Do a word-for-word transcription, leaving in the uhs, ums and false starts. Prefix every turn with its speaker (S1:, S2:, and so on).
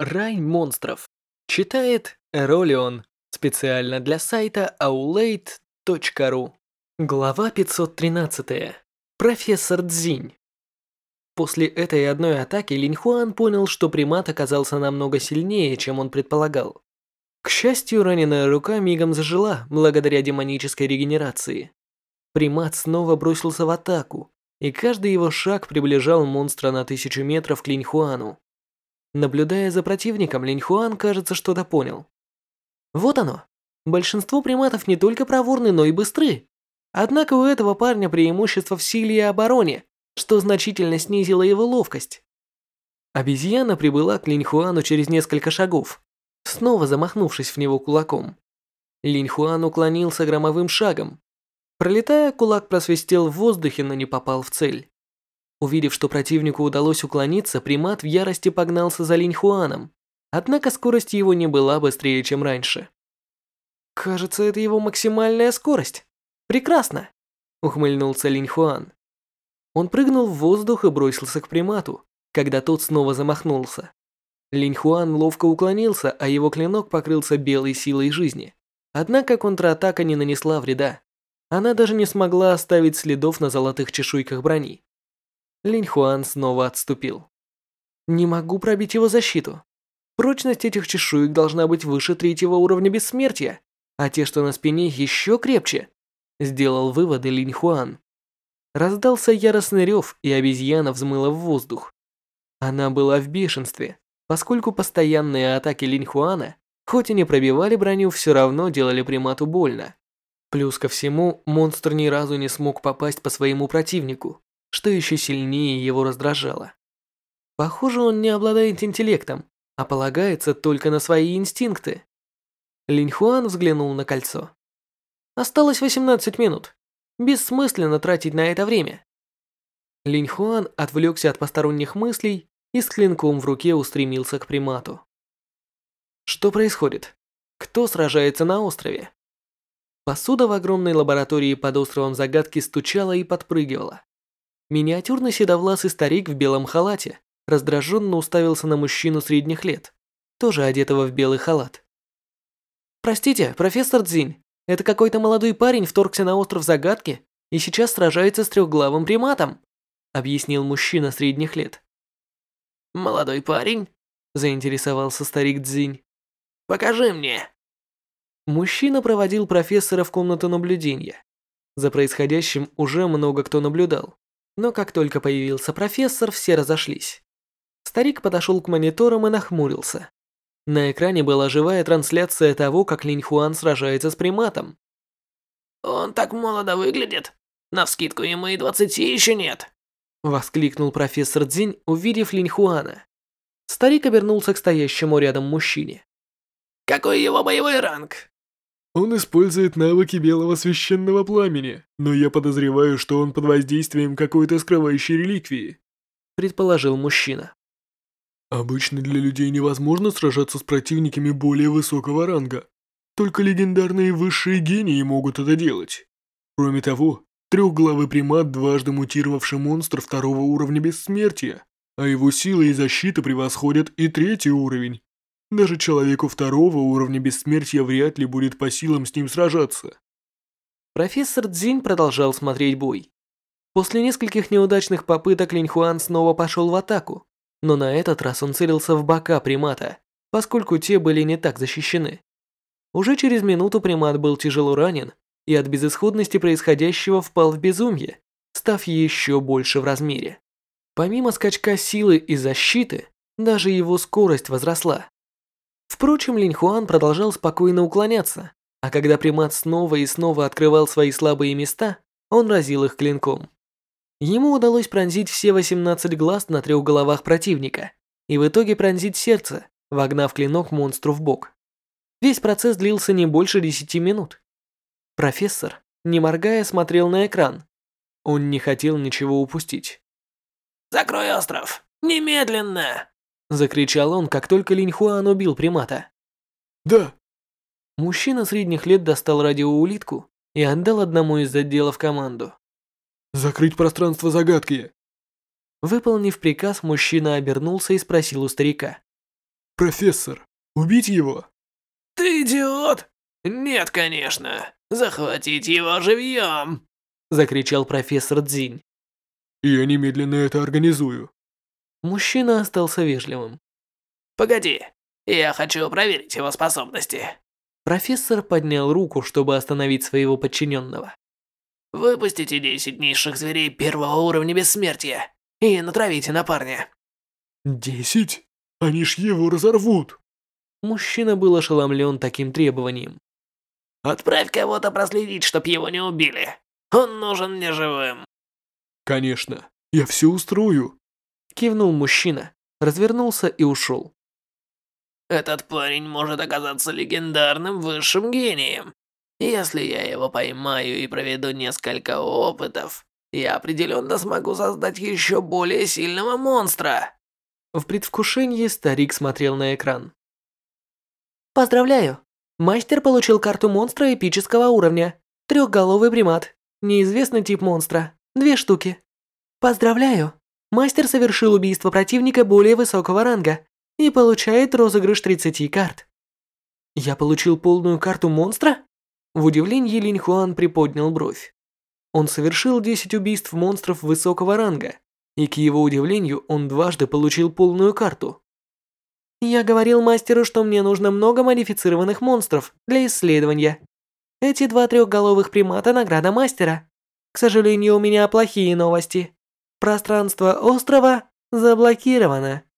S1: Рай монстров. Читает Эролион. Специально для сайта аулейт точка ру. Глава пятьсот тринадцать. Профессор Цзинь. После этой одной атаки Линь Хуан понял, что примат оказался намного сильнее, чем он предполагал. К счастью, раненая рука мигом зажила, благодаря демонической регенерации. Примат снова бросился в атаку, и каждый его шаг приближал монстра на тысячу метров к Линь Хуану. Наблюдая за противником, Линь Хуан, кажется, что-то понял. Вот оно. Большинство приматов не только проворны, но и быстры. Однако у этого парня преимущество в силе и обороне, что значительно снизило его ловкость. Обезьяна прибыла к Линь Хуану через несколько шагов, снова замахнувшись в него кулаком. Линь Хуан уклонился громовым шагом. Пролетая, кулак просвистел в воздухе, но не попал в цель. Увидев, что противнику удалось уклониться, примат в ярости погнался за Линь Хуаном, однако скорость его не была быстрее, чем раньше. «Кажется, это его максимальная скорость. Прекрасно!» – ухмыльнулся Линь Хуан. Он прыгнул в воздух и бросился к примату, когда тот снова замахнулся. Линь Хуан ловко уклонился, а его клинок покрылся белой силой жизни. Однако контратака не нанесла вреда. Она даже не смогла оставить следов на золотых чешуйках брони. Линь Хуан снова отступил. «Не могу пробить его защиту. Прочность этих чешуек должна быть выше третьего уровня бессмертия, а те, что на спине, еще крепче», – сделал выводы Линь Хуан. Раздался яростный рев, и обезьяна взмыла в воздух. Она была в бешенстве, поскольку постоянные атаки Линь Хуана, хоть и не пробивали броню, все равно делали примату больно. Плюс ко всему, монстр ни разу не смог попасть по своему противнику, что еще сильнее его раздражало. Похоже, он не обладает интеллектом, а полагается только на свои инстинкты. Линь Хуан взглянул на кольцо. Осталось восемнадцать минут. Бессмысленно тратить на это время. Линь Хуан отвлекся от посторонних мыслей и с клинком в руке устремился к примату. Что происходит? Кто сражается на острове? Посуда в огромной лаборатории под островом Загадки стучала и подпрыгивала. Миниатюрный седовласый старик в белом халате раздраженно уставился на мужчину средних лет, тоже одетого в белый халат. «Простите, профессор Цзинь, это какой-то молодой парень вторгся на остров Загадки и сейчас сражается с трехглавым приматом», объяснил мужчина средних лет.
S2: «Молодой парень?» –
S1: заинтересовался старик Цзинь.
S2: «Покажи мне».
S1: Мужчина проводил профессора в комнату наблюдения. За происходящим уже много кто наблюдал. Но как только появился профессор, все разошлись. Старик подошел к мониторам и нахмурился. На экране была живая трансляция того, как Линь Хуан сражается с приматом.
S2: «Он так молодо выглядит. Навскидку ему и двадцати еще нет»,
S1: — воскликнул профессор Цзинь, увидев Линь Хуана. Старик обернулся к стоящему рядом мужчине.
S2: «Какой его боевой ранг?»
S3: Он использует навыки белого священного пламени, но я подозреваю, что он под воздействием какой-то скрывающей реликвии»,
S1: — предположил мужчина.
S3: «Обычно для людей невозможно сражаться с противниками более высокого ранга. Только легендарные высшие гении могут это делать. Кроме того, трехглавый примат, дважды мутировавший монстр второго уровня бессмертия, а его сила и защита превосходят и третий уровень. Даже человеку второго уровня бессмертия вряд ли будет по силам с ним сражаться».
S1: Профессор Цзинь продолжал смотреть бой. После нескольких неудачных попыток Линь Хуан снова пошел в атаку, но на этот раз он целился в бока примата, поскольку те были не так защищены. Уже через минуту примат был тяжело ранен и от безысходности происходящего впал в безумие, став еще больше в размере. Помимо скачка силы и защиты, даже его скорость возросла. Впрочем, Линь Хуан продолжал спокойно уклоняться, а когда примат снова и снова открывал свои слабые места, он разил их клинком. Ему удалось пронзить все восемнадцать глаз на трех головах противника и в итоге пронзить сердце, вогнав клинок монстру в бок. Весь процесс длился не больше десяти минут. Профессор, не моргая, смотрел на экран. Он не хотел ничего упустить.
S2: «Закрой остров! Немедленно!»
S1: Закричал он, как только Линь Хуан убил примата.
S3: «Да!»
S1: Мужчина средних лет достал радиоулитку и отдал одному из отделов команду.
S3: «Закрыть пространство загадки!»
S1: Выполнив приказ, мужчина обернулся и спросил у старика.
S3: Профессор, убить его?
S2: Ты идиот? Нет, конечно. Захватить его живьем.
S1: Закричал профессор Цзинь.
S3: Я немедленно это организую.
S1: Мужчина остался вежливым.
S2: Погоди, я хочу проверить его способности.
S1: Профессор поднял руку, чтобы остановить своего подчиненного.
S2: Выпустите десять низших зверей первого уровня бессмертия и натравите на парня.
S3: Десять? Они ж его разорвут.
S1: Мужчина был ошеломлен таким требованием.
S2: Отправь кого-то проследить, чтоб его не убили. Он нужен мне живым.
S3: Конечно, я все устрою.
S1: Кивнул мужчина, развернулся и ушел.
S2: Этот парень может оказаться легендарным высшим гением. Если я его поймаю и проведу несколько опытов, я определенно смогу создать еще более сильного монстра.
S1: В предвкушении старик смотрел на экран. Поздравляю! Мастер получил карту монстра эпического уровня. Трехголовый примат. Неизвестный тип монстра. Две штуки. Поздравляю! Мастер совершил убийство противника более высокого ранга и получает розыгрыш тридцати карт. Я получил полную карту монстра? В удивлении Линь Хуан приподнял бровь. Он совершил десять убийств монстров высокого ранга, и к его удивлению он дважды получил полную карту. Я говорил мастеру, что мне нужно много модифицированных монстров для исследования. Эти два трехголовых примата – награда мастера. К сожалению, у меня плохие новости. Пространство острова заблокировано.